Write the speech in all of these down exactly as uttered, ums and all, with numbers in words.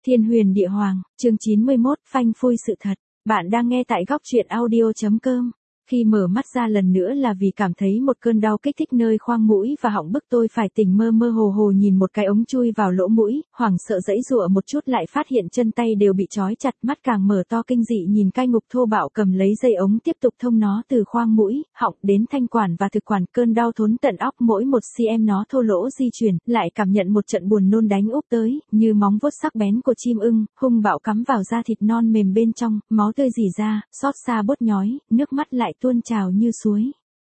Thiên huyền địa hoàng, chương chín mươi mốt, phanh phui sự thật. Bạn đang nghe tại góc truyện audio chấm com. Khi mở mắt ra lần nữa là vì cảm thấy một cơn đau kích thích nơi khoang mũi và họng, bức tôi phải tỉnh mơ mơ hồ hồ nhìn một cái ống chui vào lỗ mũi, hoảng sợ giãy giụa một chút lại phát hiện chân tay đều bị trói chặt, mắt càng mở to kinh dị nhìn cai ngục thô bạo cầm lấy dây ống tiếp tục thông nó từ khoang mũi, họng đến thanh quản và thực quản. Cơn đau thốn tận óc, mỗi một cm nó thô lỗ di chuyển, lại cảm nhận một trận buồn nôn đánh úp tới, như móng vuốt sắc bén của chim ưng, hung bạo cắm vào da thịt non mềm bên trong, máu tươi rỉ ra, xót xa bốt nhói, nước mắt lại tuôn trào như suối.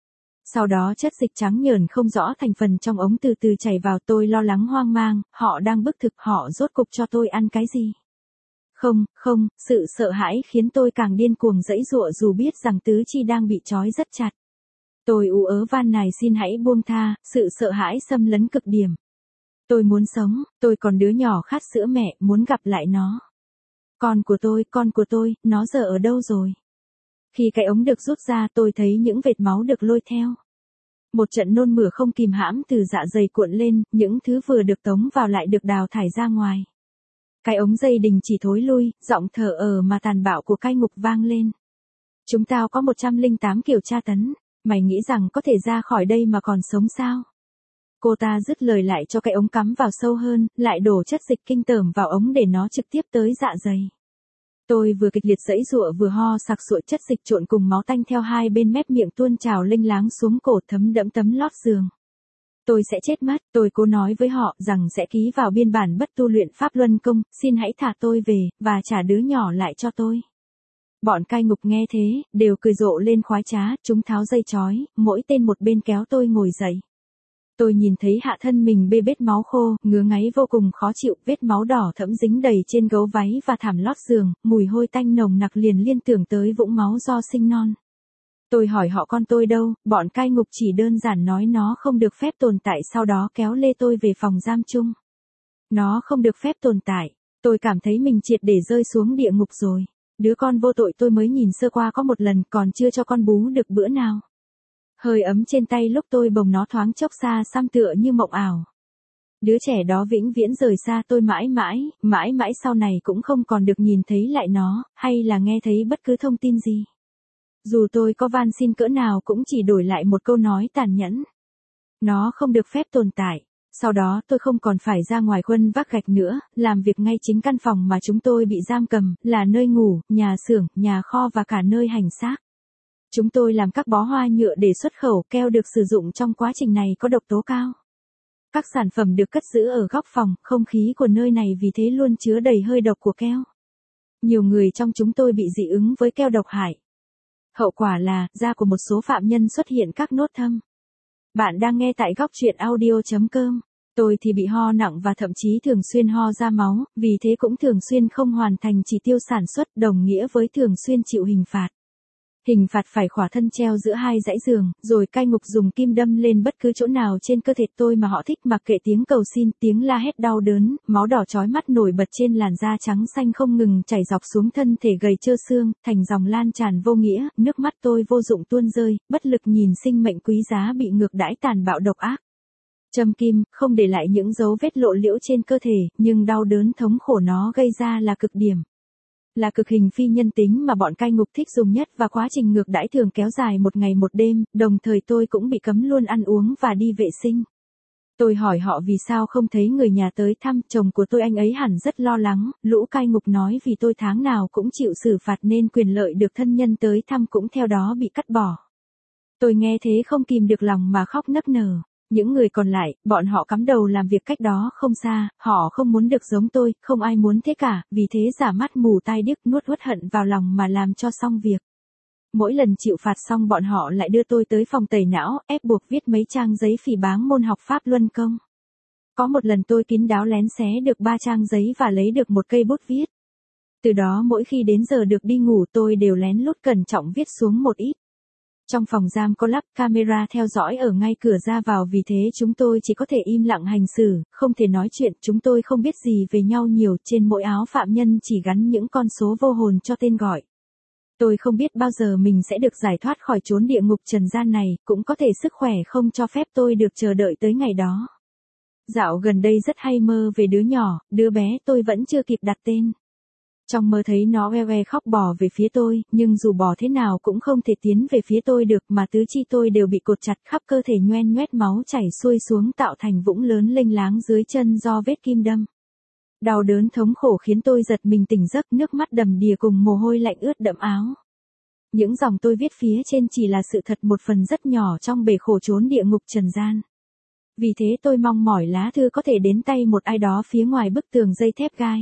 Sau đó chất dịch trắng nhờn không rõ thành phần trong ống từ từ chảy vào. Tôi lo lắng hoang mang, họ đang bức thực, họ rốt cục cho tôi ăn cái gì? Không, không, sự sợ hãi khiến tôi càng điên cuồng giãy giụa dù biết rằng tứ chi đang bị trói rất chặt. Tôi ú ớ van nài xin hãy buông tha, sự sợ hãi xâm lấn cực điểm. Tôi muốn sống, tôi còn đứa nhỏ khát sữa mẹ, muốn gặp lại nó. Con của tôi, con của tôi, nó giờ ở đâu rồi? Khi cái ống được rút ra tôi thấy những vệt máu được lôi theo. Một trận nôn mửa không kìm hãm từ dạ dày cuộn lên, những thứ vừa được tống vào lại được đào thải ra ngoài. Cái ống dây đình chỉ thối lui, giọng thở ờ mà tàn bạo của cai ngục vang lên. Chúng tao có một trăm lẻ tám kiểu tra tấn, mày nghĩ rằng có thể ra khỏi đây mà còn sống sao? Cô ta dứt lời lại cho cái ống cắm vào sâu hơn, lại đổ chất dịch kinh tởm vào ống để nó trực tiếp tới dạ dày. Tôi vừa kịch liệt giãy giụa vừa ho sặc sụa, chất dịch trộn cùng máu tanh theo hai bên mép miệng tuôn trào lênh láng xuống cổ, thấm đẫm tấm lót giường. Tôi sẽ chết mất, tôi cố nói với họ rằng sẽ ký vào biên bản bất tu luyện pháp luân công, xin hãy thả tôi về, và trả đứa nhỏ lại cho tôi. Bọn cai ngục nghe thế, đều cười rộ lên khoái trá, chúng tháo dây trói, mỗi tên một bên kéo tôi ngồi dậy. Tôi nhìn thấy hạ thân mình bê bết máu khô, ngứa ngáy vô cùng khó chịu, vết máu đỏ thẫm dính đầy trên gấu váy và thảm lót giường, mùi hôi tanh nồng nặc liền liên tưởng tới vũng máu do sinh non. Tôi hỏi họ con tôi đâu, bọn cai ngục chỉ đơn giản nói nó không được phép tồn tại, sau đó kéo lê tôi về phòng giam chung. Nó không được phép tồn tại, tôi cảm thấy mình triệt để rơi xuống địa ngục rồi. Đứa con vô tội tôi mới nhìn sơ qua có một lần, còn chưa cho con bú được bữa nào. Hơi ấm trên tay lúc tôi bồng nó thoáng chốc xa xăm tựa như mộng ảo. Đứa trẻ đó vĩnh viễn rời xa tôi mãi mãi, mãi mãi sau này cũng không còn được nhìn thấy lại nó, hay là nghe thấy bất cứ thông tin gì. Dù tôi có van xin cỡ nào cũng chỉ đổi lại một câu nói tàn nhẫn. Nó không được phép tồn tại. Sau đó tôi không còn phải ra ngoài khuân vác gạch nữa, làm việc ngay chính căn phòng mà chúng tôi bị giam cầm, là nơi ngủ, nhà xưởng, nhà kho và cả nơi hành xác. Chúng tôi làm các bó hoa nhựa để xuất khẩu, keo được sử dụng trong quá trình này có độc tố cao. Các sản phẩm được cất giữ ở góc phòng, không khí của nơi này vì thế luôn chứa đầy hơi độc của keo. Nhiều người trong chúng tôi bị dị ứng với keo độc hại. Hậu quả là, da của một số phạm nhân xuất hiện các nốt thâm. Bạn đang nghe tại góc truyện audio chấm com. Tôi thì bị ho nặng và thậm chí thường xuyên ho ra máu, vì thế cũng thường xuyên không hoàn thành chỉ tiêu sản xuất, đồng nghĩa với thường xuyên chịu hình phạt. Hình phạt phải khỏa thân treo giữa hai dãy giường, rồi cai ngục dùng kim đâm lên bất cứ chỗ nào trên cơ thể tôi mà họ thích, mặc kệ tiếng cầu xin, tiếng la hét đau đớn, máu đỏ chói mắt nổi bật trên làn da trắng xanh không ngừng chảy dọc xuống thân thể gầy trơ xương, thành dòng lan tràn vô nghĩa, nước mắt tôi vô dụng tuôn rơi, bất lực nhìn sinh mệnh quý giá bị ngược đãi tàn bạo độc ác. Châm kim, không để lại những dấu vết lộ liễu trên cơ thể, nhưng đau đớn thống khổ nó gây ra là cực điểm. Là cực hình phi nhân tính mà bọn cai ngục thích dùng nhất, và quá trình ngược đãi thường kéo dài một ngày một đêm, đồng thời tôi cũng bị cấm luôn ăn uống và đi vệ sinh. Tôi hỏi họ vì sao không thấy người nhà tới thăm, chồng của tôi anh ấy hẳn rất lo lắng, lũ cai ngục nói vì tôi tháng nào cũng chịu xử phạt nên quyền lợi được thân nhân tới thăm cũng theo đó bị cắt bỏ. Tôi nghe thế không kìm được lòng mà khóc nức nở. Những người còn lại, bọn họ cắm đầu làm việc cách đó không xa, họ không muốn được giống tôi, không ai muốn thế cả, vì thế giả mắt mù tai điếc nuốt uất hận vào lòng mà làm cho xong việc. Mỗi lần chịu phạt xong bọn họ lại đưa tôi tới phòng tẩy não, ép buộc viết mấy trang giấy phỉ báng môn học pháp luân công. Có một lần tôi kín đáo lén xé được ba trang giấy và lấy được một cây bút viết. Từ đó mỗi khi đến giờ được đi ngủ tôi đều lén lút cẩn trọng viết xuống một ít. Trong phòng giam có lắp camera theo dõi ở ngay cửa ra vào, vì thế chúng tôi chỉ có thể im lặng hành xử, không thể nói chuyện, chúng tôi không biết gì về nhau nhiều, trên mỗi áo phạm nhân chỉ gắn những con số vô hồn cho tên gọi. Tôi không biết bao giờ mình sẽ được giải thoát khỏi chốn địa ngục trần gian này, cũng có thể sức khỏe không cho phép tôi được chờ đợi tới ngày đó. Dạo gần đây rất hay mơ về đứa nhỏ, đứa bé tôi vẫn chưa kịp đặt tên. Trong mơ thấy nó oe oe khóc bò về phía tôi, nhưng dù bò thế nào cũng không thể tiến về phía tôi được mà tứ chi tôi đều bị cột chặt, khắp cơ thể nhoen nhoét máu chảy xuôi xuống tạo thành vũng lớn lênh láng dưới chân do vết kim đâm. Đau đớn thống khổ khiến tôi giật mình tỉnh giấc, nước mắt đầm đìa cùng mồ hôi lạnh ướt đẫm áo. Những dòng tôi viết phía trên chỉ là sự thật một phần rất nhỏ trong bể khổ chốn địa ngục trần gian. Vì thế tôi mong mỏi lá thư có thể đến tay một ai đó phía ngoài bức tường dây thép gai.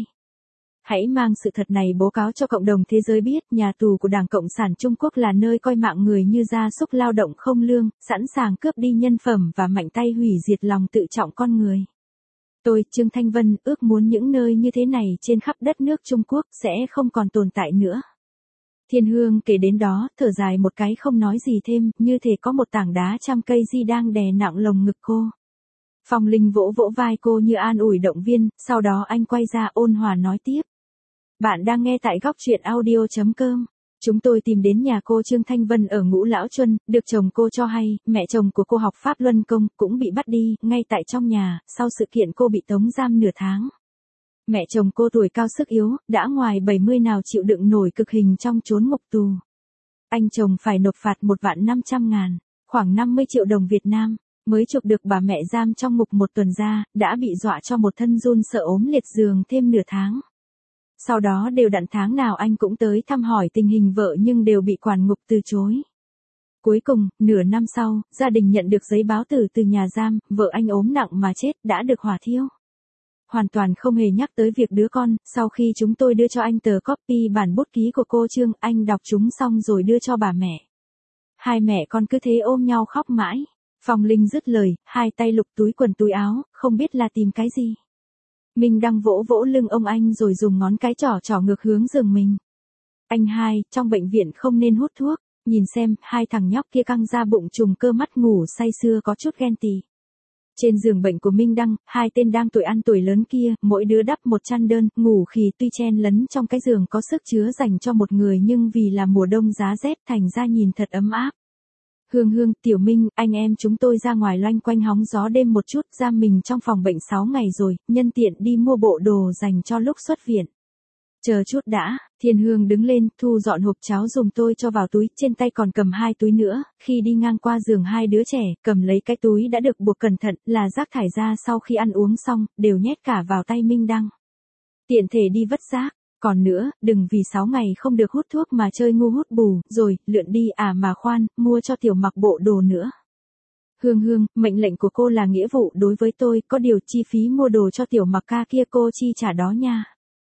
Hãy mang sự thật này bố cáo cho cộng đồng thế giới biết nhà tù của Đảng Cộng sản Trung Quốc là nơi coi mạng người như gia súc lao động không lương, sẵn sàng cướp đi nhân phẩm và mạnh tay hủy diệt lòng tự trọng con người. Tôi, Trương Thanh Vân, ước muốn những nơi như thế này trên khắp đất nước Trung Quốc sẽ không còn tồn tại nữa. Thiên Hương kể đến đó, thở dài một cái không nói gì thêm, như thể có một tảng đá trăm cây di đang đè nặng lồng ngực cô. Phong Linh vỗ vỗ vai cô như an ủi động viên, sau đó anh quay ra ôn hòa nói tiếp. Bạn đang nghe tại góc truyện audio chấm com. Chúng tôi tìm đến nhà cô Trương Thanh Vân ở Ngũ Lão Chuân, được chồng cô cho hay, mẹ chồng của cô học Pháp Luân Công, cũng bị bắt đi, ngay tại trong nhà, sau sự kiện cô bị tống giam nửa tháng. Mẹ chồng cô tuổi cao sức yếu, đã ngoài bảy mươi nào chịu đựng nổi cực hình trong chốn ngục tù. Anh chồng phải nộp phạt một vạn năm trăm ngàn, khoảng năm mươi triệu đồng Việt Nam, mới chuộc được bà mẹ giam trong ngục một tuần ra, đã bị dọa cho một thân run sợ ốm liệt giường thêm nửa tháng. Sau đó đều đặn tháng nào anh cũng tới thăm hỏi tình hình vợ nhưng đều bị quản ngục từ chối. Cuối cùng, nửa năm sau, gia đình nhận được giấy báo tử từ nhà giam, vợ anh ốm nặng mà chết, đã được hỏa thiêu. Hoàn toàn không hề nhắc tới việc đứa con, sau khi chúng tôi đưa cho anh tờ copy bản bút ký của cô Trương, anh đọc chúng xong rồi đưa cho bà mẹ. Hai mẹ con cứ thế ôm nhau khóc mãi. Phong Linh dứt lời, hai tay lục túi quần túi áo, không biết là tìm cái gì. Minh Đăng vỗ vỗ lưng ông anh rồi dùng ngón cái trỏ trỏ ngược hướng giường mình. Anh hai, trong bệnh viện không nên hút thuốc, nhìn xem, hai thằng nhóc kia căng ra bụng trùng cơ mắt ngủ say sưa có chút ghen tị. Trên giường bệnh của Minh Đăng, hai tên đang tuổi ăn tuổi lớn kia, mỗi đứa đắp một chăn đơn, ngủ khì tuy chen lấn trong cái giường có sức chứa dành cho một người nhưng vì là mùa đông giá rét thành ra nhìn thật ấm áp. Hương Hương, Tiểu Minh, anh em chúng tôi ra ngoài loanh quanh hóng gió đêm một chút, giam mình trong phòng bệnh sáu ngày rồi, nhân tiện đi mua bộ đồ dành cho lúc xuất viện. Chờ chút đã, Thiên Hương đứng lên, thu dọn hộp cháo dùng tôi cho vào túi, trên tay còn cầm hai túi nữa, khi đi ngang qua giường hai đứa trẻ, cầm lấy cái túi đã được buộc cẩn thận, là rác thải ra sau khi ăn uống xong, đều nhét cả vào tay Minh Đăng. Tiện thể đi vứt rác. Còn nữa, đừng vì sáu ngày không được hút thuốc mà chơi ngu hút bù, rồi, lượn đi à mà khoan, mua cho Tiểu Mặc bộ đồ nữa. Hương Hương, mệnh lệnh của cô là nghĩa vụ đối với tôi, có điều chi phí mua đồ cho Tiểu Mặc ca kia cô chi trả đó nha.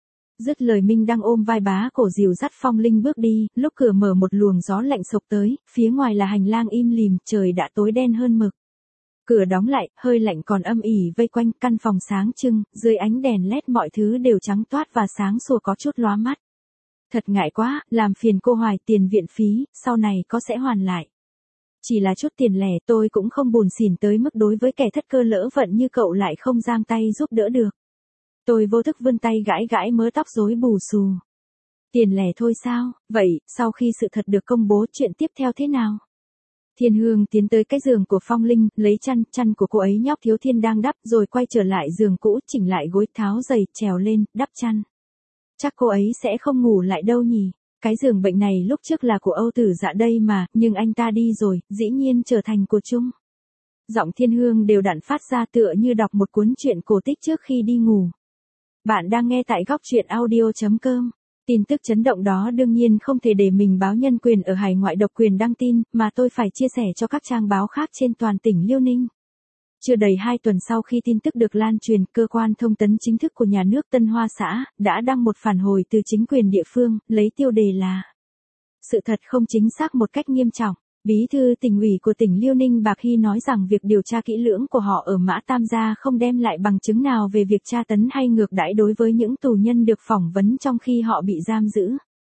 Dứt lời Minh Đăng ôm vai bá cổ dìu dắt Phong Linh bước đi, lúc cửa mở một luồng gió lạnh sộc tới, phía ngoài là hành lang im lìm, trời đã tối đen hơn mực. Cửa đóng lại, hơi lạnh còn âm ỉ vây quanh, căn phòng sáng trưng, dưới ánh đèn led mọi thứ đều trắng toát và sáng sủa có chút lóa mắt. Thật ngại quá, làm phiền cô Hoài tiền viện phí, sau này có sẽ hoàn lại. Chỉ là chút tiền lẻ tôi cũng không buồn xỉn tới mức đối với kẻ thất cơ lỡ vận như cậu lại không giang tay giúp đỡ được. Tôi vô thức vươn tay gãi gãi mớ tóc rối bù xù. Tiền lẻ thôi sao, vậy, sau khi sự thật được công bố chuyện tiếp theo thế nào? Thiên Hương tiến tới cái giường của Phong Linh, lấy chăn, chăn của cô ấy nhóc Thiếu Thiên đang đắp, rồi quay trở lại giường cũ, chỉnh lại gối, tháo giày, trèo lên, đắp chăn. Chắc cô ấy sẽ không ngủ lại đâu nhỉ, cái giường bệnh này lúc trước là của Âu Tử Dạ đây mà, nhưng anh ta đi rồi, dĩ nhiên trở thành của Trung. Giọng Thiên Hương đều đặn phát ra tựa như đọc một cuốn truyện cổ tích trước khi đi ngủ. Bạn đang nghe tại góc truyện audio chấm com. Tin tức chấn động đó đương nhiên không thể để mình báo nhân quyền ở hải ngoại độc quyền đăng tin, mà tôi phải chia sẻ cho các trang báo khác trên toàn tỉnh Liêu Ninh. Chưa đầy hai tuần sau khi tin tức được lan truyền, cơ quan thông tấn chính thức của nhà nước Tân Hoa Xã đã đăng một phản hồi từ chính quyền địa phương, lấy tiêu đề là sự thật không chính xác một cách nghiêm trọng. Bí thư tỉnh ủy của tỉnh Liêu Ninh Bạc Hy nói rằng việc điều tra kỹ lưỡng của họ ở Mã Tam Gia không đem lại bằng chứng nào về việc tra tấn hay ngược đãi đối với những tù nhân được phỏng vấn trong khi họ bị giam giữ.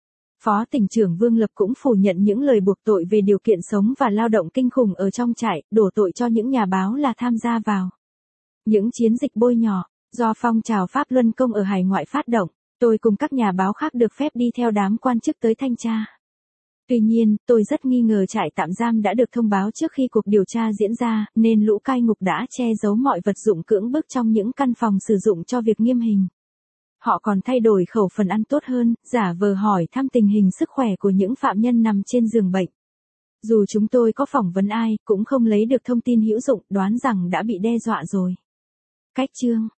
Phó tỉnh trưởng Vương Lập cũng phủ nhận những lời buộc tội về điều kiện sống và lao động kinh khủng ở trong trại, đổ tội cho những nhà báo là tham gia vào những chiến dịch bôi nhọ do phong trào Pháp Luân Công ở hải ngoại phát động. Tôi cùng các nhà báo khác được phép đi theo đám quan chức tới thanh tra. Tuy nhiên, tôi rất nghi ngờ trại tạm giam đã được thông báo trước khi cuộc điều tra diễn ra, nên lũ cai ngục đã che giấu mọi vật dụng cưỡng bức trong những căn phòng sử dụng cho việc nghiêm hình. Họ còn thay đổi khẩu phần ăn tốt hơn, giả vờ hỏi thăm tình hình sức khỏe của những phạm nhân nằm trên giường bệnh. Dù chúng tôi có phỏng vấn ai, cũng không lấy được thông tin hữu dụng, đoán rằng đã bị đe dọa rồi. Cách chương